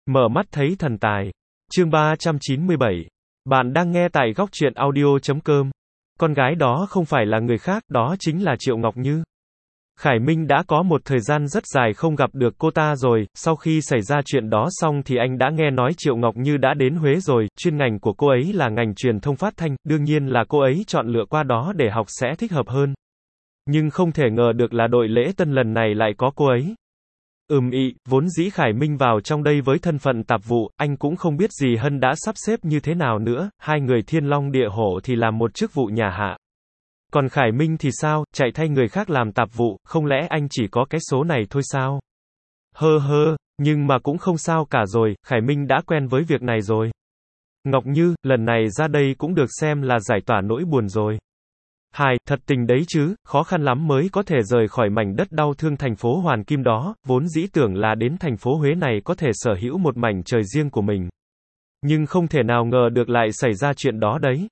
Mở mắt thấy thần tài. Chương 397. Bạn đang nghe tại góc truyện audio.com. Con gái đó không phải là người khác, đó chính là Triệu Ngọc Như. Khải Minh đã có một thời gian rất dài không gặp được cô ta rồi, sau khi xảy ra chuyện đó xong thì anh đã nghe nói Triệu Ngọc Như đã đến Huế rồi, chuyên ngành của cô ấy là ngành truyền thông phát thanh, đương nhiên là cô ấy chọn lựa qua đó để học sẽ thích hợp hơn. Nhưng không thể ngờ được là đội lễ tân lần này lại có cô ấy. Vốn dĩ Khải Minh vào trong đây với thân phận tạp vụ, anh cũng không biết gì Hân đã sắp xếp như thế nào nữa, hai người thiên long địa hổ thì làm một chức vụ nhà hạ. Còn Khải Minh thì sao, chạy thay người khác làm tạp vụ, không lẽ anh chỉ có cái số này thôi sao? Nhưng mà cũng không sao cả rồi, Khải Minh đã quen với việc này rồi. Ngọc Như, lần này ra đây cũng được xem là giải tỏa nỗi buồn rồi. Thật tình đấy chứ, khó khăn lắm mới có thể rời khỏi mảnh đất đau thương thành phố Hoàn Kim đó, vốn dĩ tưởng là đến thành phố Huế này có thể sở hữu một mảnh trời riêng của mình. Nhưng không thể nào ngờ được lại xảy ra chuyện đó đấy.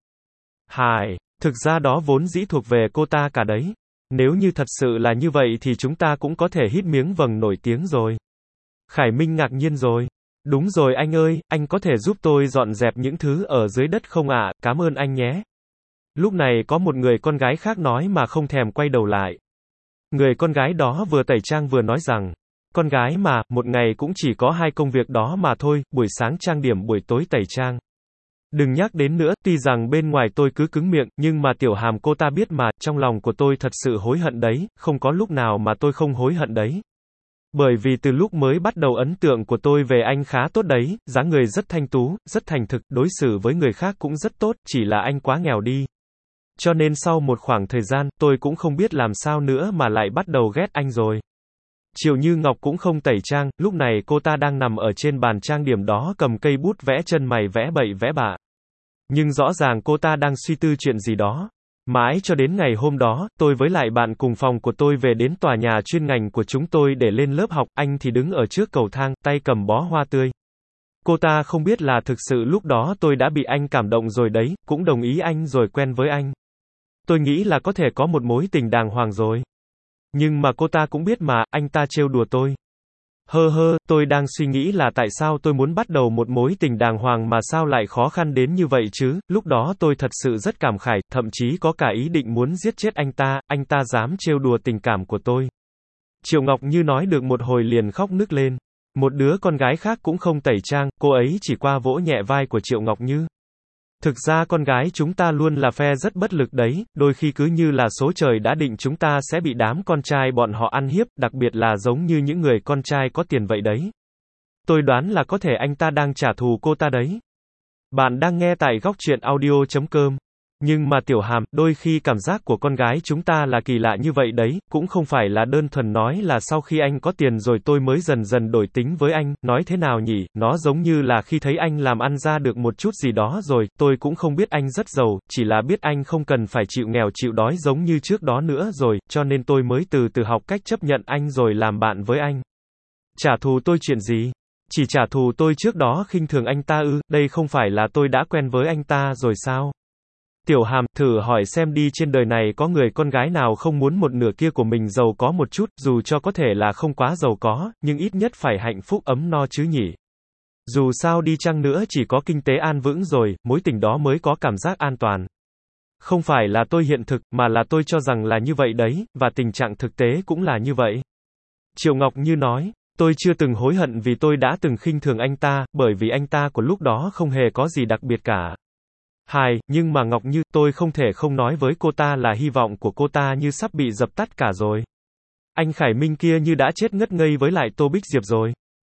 Thực ra đó vốn dĩ thuộc về cô ta cả đấy. Nếu như thật sự là như vậy thì chúng ta cũng có thể hít miếng vầng nổi tiếng rồi. Khải Minh ngạc nhiên rồi. Đúng rồi anh ơi, anh có thể giúp tôi dọn dẹp những thứ ở dưới đất không ạ, cảm ơn anh nhé. Lúc này có một người con gái khác nói mà không thèm quay đầu lại. Người con gái đó vừa tẩy trang vừa nói rằng, con gái mà, một ngày cũng chỉ có 2 công việc đó mà thôi, buổi sáng trang điểm buổi tối tẩy trang. Đừng nhắc đến nữa, tuy rằng bên ngoài tôi cứ cứng miệng, nhưng mà Tiểu Hàm cô ta biết mà, trong lòng của tôi thật sự hối hận đấy, không có lúc nào mà tôi không hối hận đấy. Bởi vì từ lúc mới bắt đầu ấn tượng của tôi về anh khá tốt đấy, dáng người rất thanh tú, rất thành thực, đối xử với người khác cũng rất tốt, chỉ là anh quá nghèo đi. Cho nên sau một khoảng thời gian, tôi cũng không biết làm sao nữa mà lại bắt đầu ghét anh rồi. Triệu Như Ngọc cũng không tẩy trang, lúc này cô ta đang nằm ở trên bàn trang điểm đó cầm cây bút vẽ chân mày vẽ bậy vẽ bạ. Nhưng rõ ràng cô ta đang suy tư chuyện gì đó. Mãi cho đến ngày hôm đó, tôi với lại bạn cùng phòng của tôi về đến tòa nhà chuyên ngành của chúng tôi để lên lớp học, anh thì đứng ở trước cầu thang, tay cầm bó hoa tươi. Cô ta không biết là thực sự lúc đó tôi đã bị anh cảm động rồi đấy, cũng đồng ý anh rồi quen với anh. Tôi nghĩ là có thể có một mối tình đàng hoàng rồi. Nhưng mà cô ta cũng biết mà, anh ta trêu đùa tôi. Tôi đang suy nghĩ là tại sao tôi muốn bắt đầu một mối tình đàng hoàng mà sao lại khó khăn đến như vậy chứ, lúc đó tôi thật sự rất cảm khái, thậm chí có cả ý định muốn giết chết anh ta dám trêu đùa tình cảm của tôi. Triệu Ngọc Như nói được một hồi liền khóc nức lên. Một đứa con gái khác cũng không tẩy trang, cô ấy chỉ qua vỗ nhẹ vai của Triệu Ngọc Như. Thực ra con gái chúng ta luôn là phe rất bất lực đấy, đôi khi cứ như là số trời đã định chúng ta sẽ bị đám con trai bọn họ ăn hiếp, đặc biệt là giống như những người con trai có tiền vậy đấy. Tôi đoán là có thể anh ta đang trả thù cô ta đấy. Bạn đang nghe tại góc truyện audio.com. Nhưng mà Tiểu Hàm, đôi khi cảm giác của con gái chúng ta là kỳ lạ như vậy đấy, cũng không phải là đơn thuần nói là sau khi anh có tiền rồi tôi mới dần dần đổi tính với anh, nói thế nào nhỉ, nó giống như là khi thấy anh làm ăn ra được một chút gì đó rồi, tôi cũng không biết anh rất giàu, chỉ là biết anh không cần phải chịu nghèo chịu đói giống như trước đó nữa rồi, cho nên tôi mới từ từ học cách chấp nhận anh rồi làm bạn với anh. Trả thù tôi chuyện gì? Chỉ trả thù tôi trước đó khinh thường anh ta ư, đây không phải là tôi đã quen với anh ta rồi sao? Tiểu Hàm, thử hỏi xem đi, trên đời này có người con gái nào không muốn một nửa kia của mình giàu có một chút, dù cho có thể là không quá giàu có, nhưng ít nhất phải hạnh phúc ấm no chứ nhỉ. Dù sao đi chăng nữa chỉ có kinh tế an vững rồi, mối tình đó mới có cảm giác an toàn. Không phải là tôi hiện thực, mà là tôi cho rằng là như vậy đấy, và tình trạng thực tế cũng là như vậy. Triệu Ngọc Như nói, tôi chưa từng hối hận vì tôi đã từng khinh thường anh ta, bởi vì anh ta của lúc đó không hề có gì đặc biệt cả. Nhưng mà Ngọc Như, tôi không thể không nói với cô ta là hy vọng của cô ta như sắp bị dập tắt cả rồi. Anh Khải Minh kia như đã chết ngất ngây với lại Tô Bích Diệp rồi.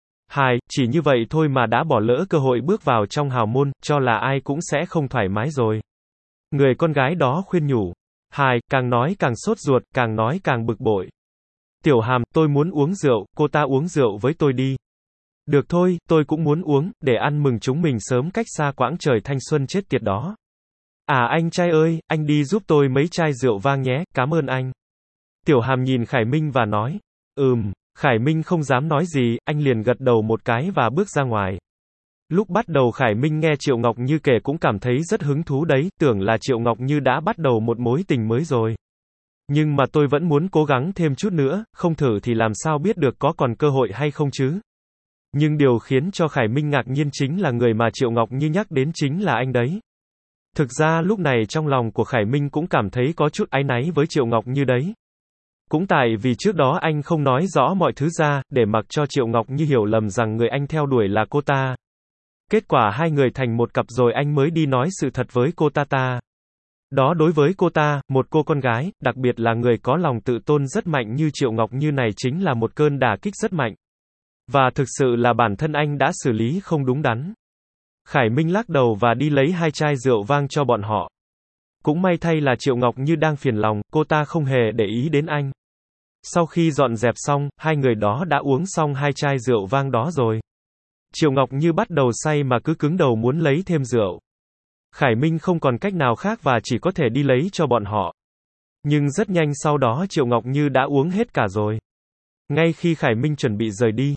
Chỉ như vậy thôi mà đã bỏ lỡ cơ hội bước vào trong hào môn, cho là ai cũng sẽ không thoải mái rồi. Người con gái đó khuyên nhủ. Càng nói càng sốt ruột, càng nói càng bực bội. Tiểu Hàm, tôi muốn uống rượu, cô ta uống rượu với tôi đi. Được thôi, tôi cũng muốn uống, để ăn mừng chúng mình sớm cách xa quãng trời thanh xuân chết tiệt đó. Anh trai ơi, anh đi giúp tôi mấy chai rượu vang nhé, cảm ơn anh. Tiểu Hàm nhìn Khải Minh và nói. Khải Minh không dám nói gì, anh liền gật đầu một cái và bước ra ngoài. Lúc bắt đầu Khải Minh nghe Triệu Ngọc Như kể cũng cảm thấy rất hứng thú đấy, tưởng là Triệu Ngọc Như đã bắt đầu một mối tình mới rồi. Nhưng mà tôi vẫn muốn cố gắng thêm chút nữa, không thử thì làm sao biết được có còn cơ hội hay không chứ. Nhưng điều khiến cho Khải Minh ngạc nhiên chính là người mà Triệu Ngọc Như nhắc đến chính là anh đấy. Thực ra lúc này trong lòng của Khải Minh cũng cảm thấy có chút áy náy với Triệu Ngọc Như đấy. Cũng tại vì trước đó anh không nói rõ mọi thứ ra, để mặc cho Triệu Ngọc Như hiểu lầm rằng người anh theo đuổi là cô ta. Kết quả hai người thành một cặp rồi anh mới đi nói sự thật với cô ta. Đó đối với cô ta, một cô con gái, đặc biệt là người có lòng tự tôn rất mạnh như Triệu Ngọc Như này chính là một cơn đả kích rất mạnh. Và thực sự là bản thân anh đã xử lý không đúng đắn. Khải Minh lắc đầu và đi lấy 2 chai rượu vang cho bọn họ. Cũng may thay là Triệu Ngọc Như đang phiền lòng, cô ta không hề để ý đến anh. Sau khi dọn dẹp xong, hai người đó đã uống xong 2 chai rượu vang đó rồi. Triệu Ngọc Như bắt đầu say mà cứ cứng đầu muốn lấy thêm rượu. Khải Minh không còn cách nào khác và chỉ có thể đi lấy cho bọn họ. Nhưng rất nhanh sau đó Triệu Ngọc Như đã uống hết cả rồi. Ngay khi Khải Minh chuẩn bị rời đi,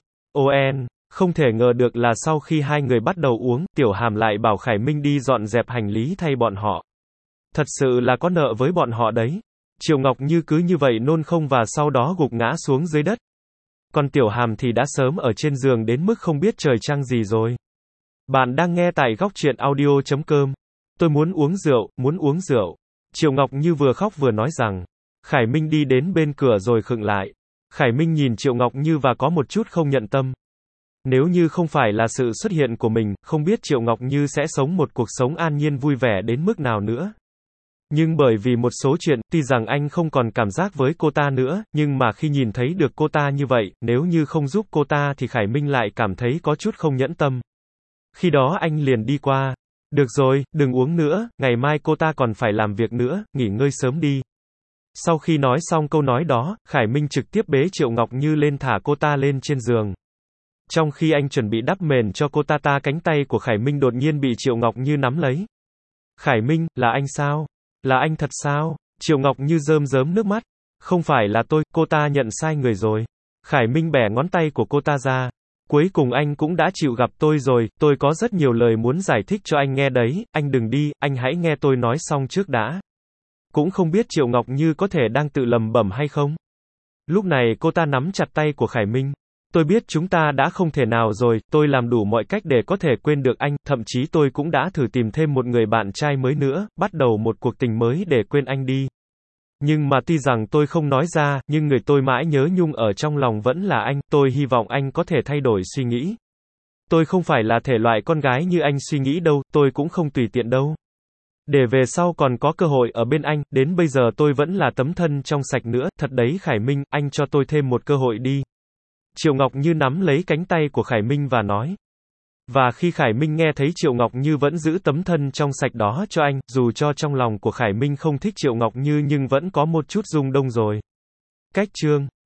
không thể ngờ được là sau khi hai người bắt đầu uống, Tiểu Hàm lại bảo Khải Minh đi dọn dẹp hành lý thay bọn họ. Thật sự là có nợ với bọn họ đấy. Triệu Ngọc Như cứ như vậy nôn không và sau đó gục ngã xuống dưới đất. Còn Tiểu Hàm thì đã sớm ở trên giường đến mức không biết trời trăng gì rồi. Bạn đang nghe tại góc truyện audio.com. Tôi muốn uống rượu, muốn uống rượu. Triệu Ngọc Như vừa khóc vừa nói rằng. Khải Minh đi đến bên cửa rồi khựng lại. Khải Minh nhìn Triệu Ngọc Như và có một chút không nhận tâm. Nếu như không phải là sự xuất hiện của mình, không biết Triệu Ngọc Như sẽ sống một cuộc sống an nhiên vui vẻ đến mức nào nữa. Nhưng bởi vì một số chuyện, tuy rằng anh không còn cảm giác với cô ta nữa, nhưng mà khi nhìn thấy được cô ta như vậy, nếu như không giúp cô ta thì Khải Minh lại cảm thấy có chút không nhẫn tâm. Khi đó anh liền đi qua. Được rồi, đừng uống nữa, ngày mai cô ta còn phải làm việc nữa, nghỉ ngơi sớm đi. Sau khi nói xong câu nói đó, Khải Minh trực tiếp bế Triệu Ngọc Như lên thả cô ta lên trên giường. Trong khi anh chuẩn bị đắp mền cho cô ta cánh tay của Khải Minh đột nhiên bị Triệu Ngọc Như nắm lấy. Khải Minh, là anh sao? Là anh thật sao? Triệu Ngọc Như rơm rớm nước mắt. Không phải là tôi, cô ta nhận sai người rồi. Khải Minh bẻ ngón tay của cô ta ra. Cuối cùng anh cũng đã chịu gặp tôi rồi, tôi có rất nhiều lời muốn giải thích cho anh nghe đấy, anh đừng đi, anh hãy nghe tôi nói xong trước đã. Cũng không biết Triệu Ngọc Như có thể đang tự lẩm bẩm hay không? Lúc này cô ta nắm chặt tay của Khải Minh. Tôi biết chúng ta đã không thể nào rồi, tôi làm đủ mọi cách để có thể quên được anh, thậm chí tôi cũng đã thử tìm thêm một người bạn trai mới nữa, bắt đầu một cuộc tình mới để quên anh đi. Nhưng mà tuy rằng tôi không nói ra, nhưng người tôi mãi nhớ nhung ở trong lòng vẫn là anh, tôi hy vọng anh có thể thay đổi suy nghĩ. Tôi không phải là thể loại con gái như anh suy nghĩ đâu, tôi cũng không tùy tiện đâu. Để về sau còn có cơ hội ở bên anh, đến bây giờ tôi vẫn là tấm thân trong sạch nữa, thật đấy Khải Minh, anh cho tôi thêm một cơ hội đi. Triệu Ngọc Như nắm lấy cánh tay của Khải Minh và nói. Và khi Khải Minh nghe thấy Triệu Ngọc Như vẫn giữ tấm thân trong sạch đó cho anh, dù cho trong lòng của Khải Minh không thích Triệu Ngọc Như nhưng vẫn có một chút rung động rồi. Cách chương